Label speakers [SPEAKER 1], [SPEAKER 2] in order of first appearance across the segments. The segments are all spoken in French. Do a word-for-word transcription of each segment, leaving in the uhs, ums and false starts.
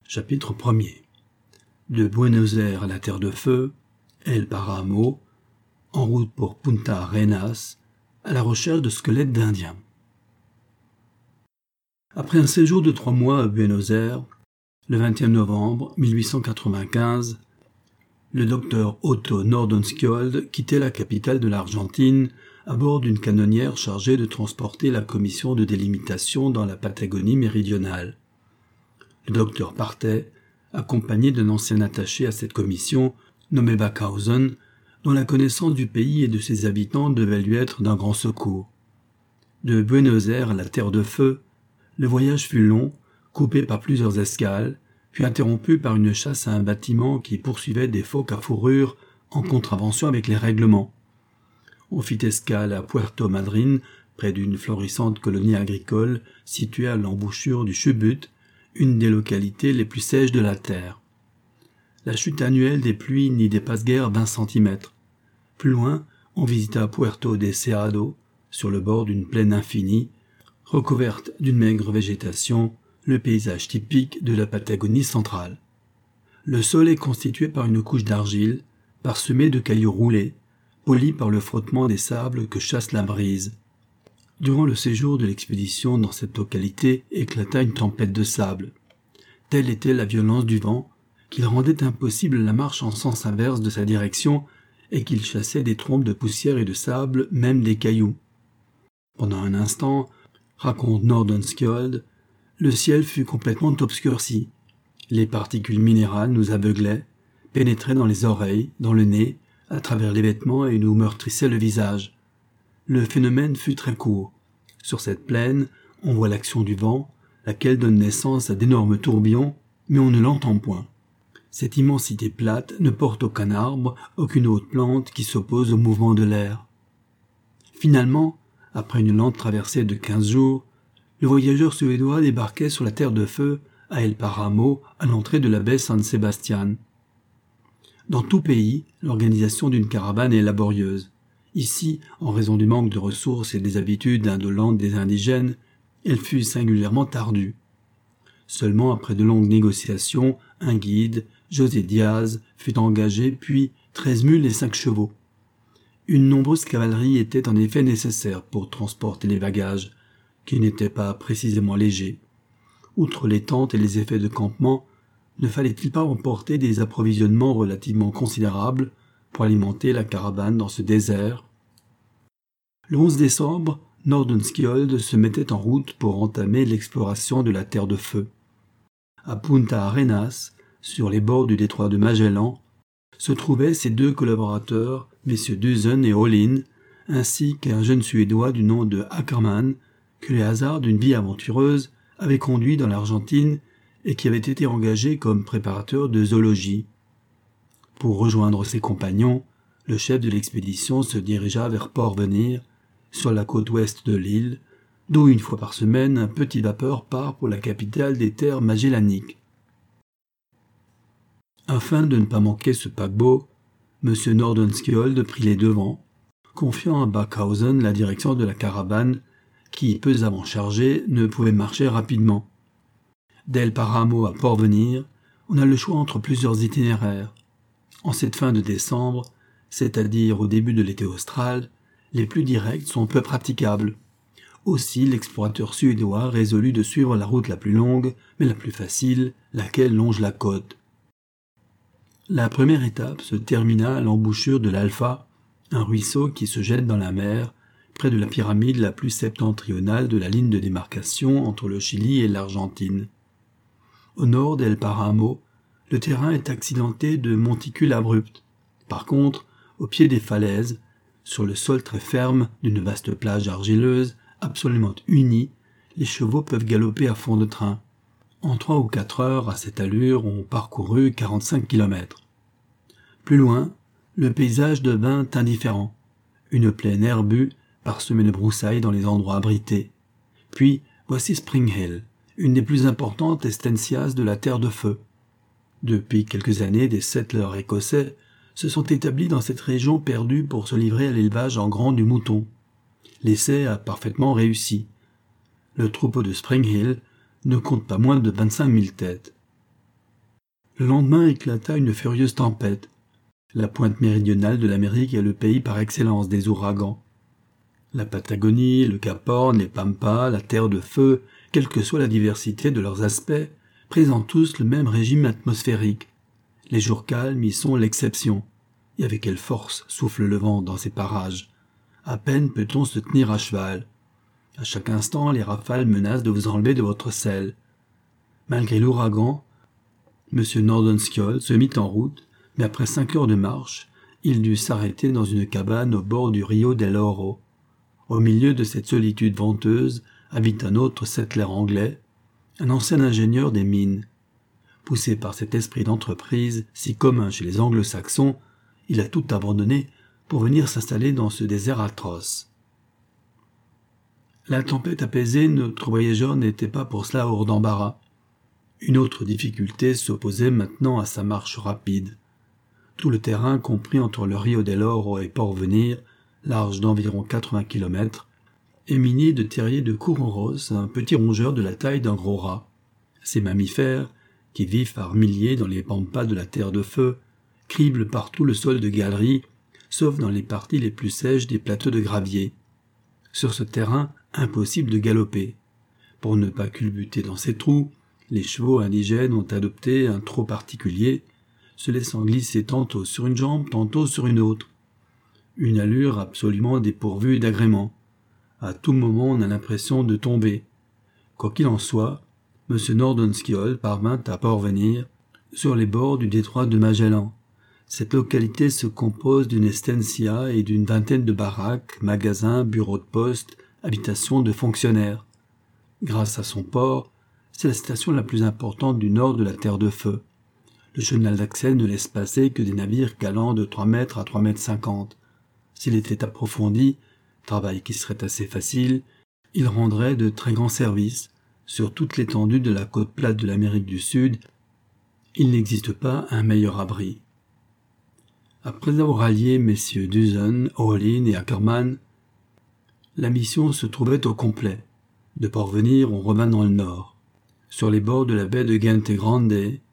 [SPEAKER 1] Chapitre premier. De Buenos Aires à la Terre de Feu, El Páramo, en route pour Punta Arenas, à la recherche de squelettes d'Indiens. Après un séjour de trois mois à Buenos Aires, le vingt et un novembre mille huit cent quatre-vingt-quinze, le docteur Otto Nordenskjöld quittait la capitale de l'Argentine à bord d'une canonnière chargée de transporter la commission de délimitation dans la Patagonie méridionale. Le docteur partait, accompagné d'un ancien attaché à cette commission, nommé Backhausen, dont la connaissance du pays et de ses habitants devait lui être d'un grand secours. De Buenos Aires à la Terre de Feu, le voyage fut long, coupé par plusieurs escales, puis interrompu par une chasse à un bâtiment qui poursuivait des phoques à fourrure en contravention avec les règlements. On fit escale à Puerto Madryn, près d'une florissante colonie agricole située à l'embouchure du Chubut, une des localités les plus sèches de la Terre. La chute annuelle des pluies n'y dépasse guère vingt centimètres. Plus loin, on visita Puerto Deseado, sur le bord d'une plaine infinie, recouverte d'une maigre végétation, le paysage typique de la Patagonie centrale. Le sol est constitué par une couche d'argile, parsemée de cailloux roulés, polis par le frottement des sables que chasse la brise. Durant le séjour de l'expédition dans cette localité éclata une tempête de sable. Telle était la violence du vent, qu'il rendait impossible la marche en sens inverse de sa direction et qu'il chassait des trompes de poussière et de sable, même des cailloux. Pendant un instant, raconte Nordenskjöld, le ciel fut complètement obscurci. Les particules minérales nous aveuglaient, pénétraient dans les oreilles, dans le nez, à travers les vêtements et nous meurtrissaient le visage. Le phénomène fut très court. Sur cette plaine, on voit l'action du vent, laquelle donne naissance à d'énormes tourbillons, mais on ne l'entend point. Cette immensité plate ne porte aucun arbre, aucune autre plante qui s'oppose au mouvement de l'air. Finalement, après une lente traversée de quinze jours, le voyageur suédois débarquait sur la Terre de Feu, à El Páramo, à l'entrée de la baie San Sebastián. Dans tout pays, l'organisation d'une caravane est laborieuse. Ici, en raison du manque de ressources et des habitudes indolentes des indigènes, elle fut singulièrement tardue. Seulement après de longues négociations, un guide, José Diaz, fut engagé, puis treize mules et cinq chevaux. Une nombreuse cavalerie était en effet nécessaire pour transporter les bagages, qui n'étaient pas précisément légers. Outre les tentes et les effets de campement, ne fallait-il pas emporter des approvisionnements relativement considérables pour alimenter la caravane dans ce désert? Le onze décembre, Nordenskjöld se mettait en route pour entamer l'exploration de la Terre de Feu. À Punta Arenas, sur les bords du détroit de Magellan, se trouvaient ses deux collaborateurs, messieurs Dusen et Olin, ainsi qu'un jeune Suédois du nom de Ackerman, que les hasards d'une vie aventureuse avaient conduit dans l'Argentine et qui avait été engagé comme préparateur de zoologie. Pour rejoindre ses compagnons, le chef de l'expédition se dirigea vers Port-Venir, sur la côte ouest de l'île, d'où une fois par semaine un petit vapeur part pour la capitale des terres magellaniques. Afin de ne pas manquer ce paquebot, M. Nordenskjöld prit les devants, confiant à Backhausen la direction de la caravane, qui, pesamment chargée, ne pouvait marcher rapidement. D'El Páramo à Port-Venir, on a le choix entre plusieurs itinéraires. En cette fin de décembre, c'est-à-dire au début de l'été austral, les plus directs sont peu praticables. Aussi, l'explorateur suédois résolut de suivre la route la plus longue, mais la plus facile, laquelle longe la côte. La première étape se termina à l'embouchure de l'Alfa, un ruisseau qui se jette dans la mer, près de la pyramide la plus septentrionale de la ligne de démarcation entre le Chili et l'Argentine. Au nord d'El Páramo, le terrain est accidenté de monticules abrupts. Par contre, au pied des falaises, sur le sol très ferme d'une vaste plage argileuse, absolument unie, les chevaux peuvent galoper à fond de train. En trois ou quatre heures, à cette allure, on parcourut quarante-cinq kilomètres. Plus loin, le paysage devint indifférent. Une plaine herbue, parsemée de broussailles dans les endroits abrités. Puis, voici Spring Hill, une des plus importantes estancias de la Terre de Feu. Depuis quelques années, des settlers écossais se sont établis dans cette région perdue pour se livrer à l'élevage en grand du mouton. L'essai a parfaitement réussi. Le troupeau de Spring Hill ne compte pas moins de vingt-cinq mille têtes. Le lendemain éclata une furieuse tempête. La pointe méridionale de l'Amérique est le pays par excellence des ouragans. La Patagonie, le Cap Horn, les Pampas, la Terre de Feu, quelle que soit la diversité de leurs aspects, présentent tous le même régime atmosphérique. Les jours calmes y sont l'exception. Et avec quelle force souffle le vent dans ces parages. À peine peut-on se tenir à cheval. À chaque instant, les rafales menacent de vous enlever de votre selle. Malgré l'ouragan, M. Nordenskjöld se mit en route, mais après cinq heures de marche, il dut s'arrêter dans une cabane au bord du Rio del Oro. Au milieu de cette solitude venteuse habite un autre settler anglais, un ancien ingénieur des mines. Poussé par cet esprit d'entreprise si commun chez les anglo-saxons, il a tout abandonné pour venir s'installer dans ce désert atroce. La tempête apaisée, notre voyageur n'était pas pour cela hors d'embarras. Une autre difficulté s'opposait maintenant à sa marche rapide. Tout le terrain compris entre le Rio del Oro et Port-Venir, large d'environ quatre-vingts kilomètres, est miné de terriers de courouros, un petit rongeur de la taille d'un gros rat. Ces mammifères, qui vivent par milliers dans les pampas de la Terre de Feu, criblent partout le sol de galeries, sauf dans les parties les plus sèches des plateaux de gravier. Sur ce terrain, impossible de galoper. Pour ne pas culbuter dans ces trous, les chevaux indigènes ont adopté un trot particulier, se laissant glisser tantôt sur une jambe, tantôt sur une autre. Une allure absolument dépourvue d'agrément. À tout moment, on a l'impression de tomber. Quoi qu'il en soit, M. Nordenskjöld parvint à Port-Venir, sur les bords du détroit de Magellan. Cette localité se compose d'une estancia et d'une vingtaine de baraques, magasins, bureaux de poste, habitations de fonctionnaires. Grâce à son port, c'est la station la plus importante du nord de la Terre de Feu. Le chenal d'accès ne laisse passer que des navires galant de trois mètres à trois mètres cinquante. S'il était approfondi, travail qui serait assez facile, il rendrait de très grands services. Sur toute l'étendue de la côte plate de l'Amérique du Sud, il n'existe pas un meilleur abri. Après avoir allié messieurs Dusen, Olin et Ackermann, la mission se trouvait au complet. De Port-Venir, on revint dans le nord. Sur les bords de la baie de Gente Grande,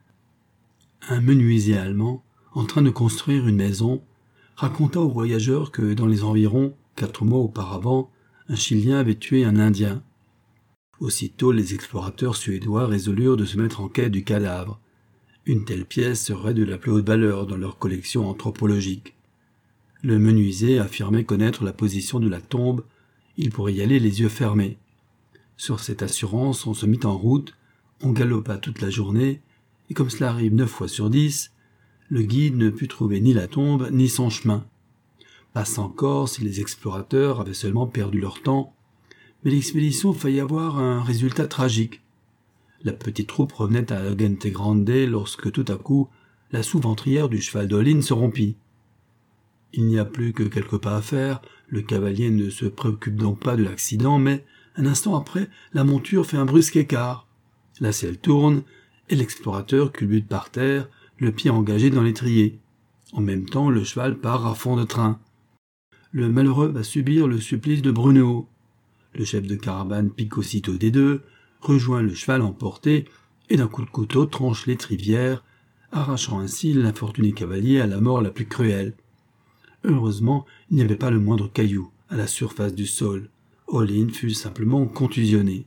[SPEAKER 1] un menuisier allemand, en train de construire une maison, raconta aux voyageurs que, dans les environs, quatre mois auparavant, un Chilien avait tué un Indien. Aussitôt, les explorateurs suédois résolurent de se mettre en quête du cadavre. Une telle pièce serait de la plus haute valeur dans leur collection anthropologique. Le menuisier affirmait connaître la position de la tombe, il pourrait y aller les yeux fermés. Sur cette assurance, on se mit en route, on galopa toute la journée, et comme cela arrive neuf fois sur dix, le guide ne put trouver ni la tombe ni son chemin. Passe encore si les explorateurs avaient seulement perdu leur temps, mais l'expédition faillit avoir un résultat tragique. La petite troupe revenait à Gente Grande lorsque tout à coup la sous-ventrière du cheval d'Olin se rompit. Il n'y a plus que quelques pas à faire, le cavalier ne se préoccupe donc pas de l'accident, mais un instant après, la monture fait un brusque écart. La selle tourne, et l'explorateur culbute par terre, le pied engagé dans l'étrier. En même temps, le cheval part à fond de train. Le malheureux va subir le supplice de Brunehaut. Le chef de caravane pique aussitôt des deux, rejoint le cheval emporté, et d'un coup de couteau tranche l'étrivière, arrachant ainsi l'infortuné cavalier à la mort la plus cruelle. Heureusement, il n'y avait pas le moindre caillou à la surface du sol. Olin fut simplement contusionné.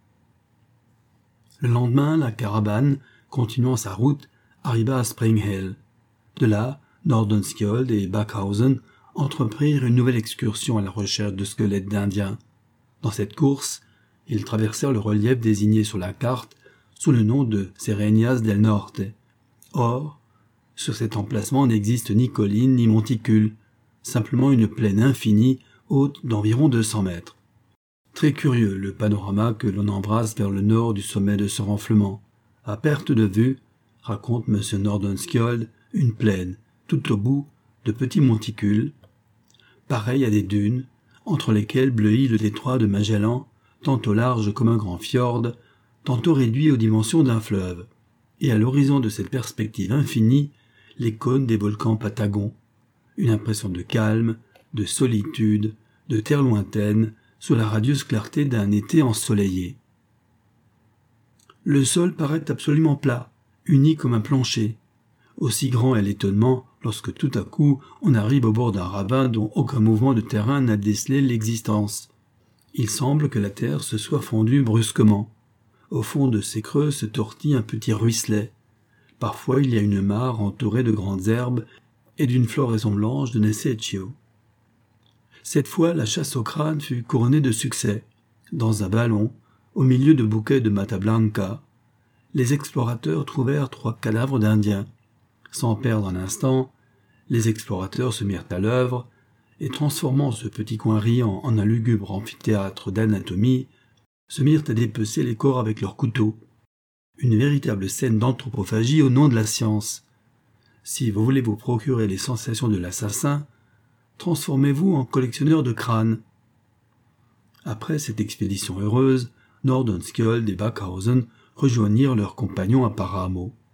[SPEAKER 1] Le lendemain, la caravane, continuant sa route, arriva à Spring Hill. De là, Nordenskjöld et Backhausen entreprirent une nouvelle excursion à la recherche de squelettes d'Indiens. Dans cette course, ils traversèrent le relief désigné sur la carte sous le nom de Sereñas del Norte. Or, sur cet emplacement n'existe ni colline ni monticule, simplement une plaine infinie haute d'environ deux cents mètres. Très curieux le panorama que l'on embrasse vers le nord du sommet de ce renflement. À perte de vue, raconte M. Nordenskjöld, une plaine, tout au bout, de petits monticules, pareils à des dunes, entre lesquelles bleuit le détroit de Magellan, tantôt large comme un grand fjord, tantôt réduit aux dimensions d'un fleuve, et à l'horizon de cette perspective infinie, les cônes des volcans Patagons, une impression de calme, de solitude, de terre lointaine, sous la radieuse clarté d'un été ensoleillé. Le sol paraît absolument plat, uni comme un plancher. Aussi grand est l'étonnement lorsque tout à coup on arrive au bord d'un ravin dont aucun mouvement de terrain n'a décelé l'existence. Il semble que la terre se soit fondue brusquement. Au fond de ces creux se tortille un petit ruisselet. Parfois il y a une mare entourée de grandes herbes et d'une floraison blanche de Nessetio. Cette fois, la chasse au crâne fut couronnée de succès. Dans un vallon, au milieu de bouquets de Mata Blanca, les explorateurs trouvèrent trois cadavres d'Indiens. Sans perdre un instant, les explorateurs se mirent à l'œuvre et, transformant ce petit coin riant en un lugubre amphithéâtre d'anatomie, se mirent à dépecer les corps avec leurs couteaux. Une véritable scène d'anthropophagie au nom de la science. Si vous voulez vous procurer les sensations de l'assassin, transformez-vous en collectionneur de crânes. Après cette expédition heureuse, Nordenskjöld et Backhausen rejoignirent leurs compagnons à Paramo.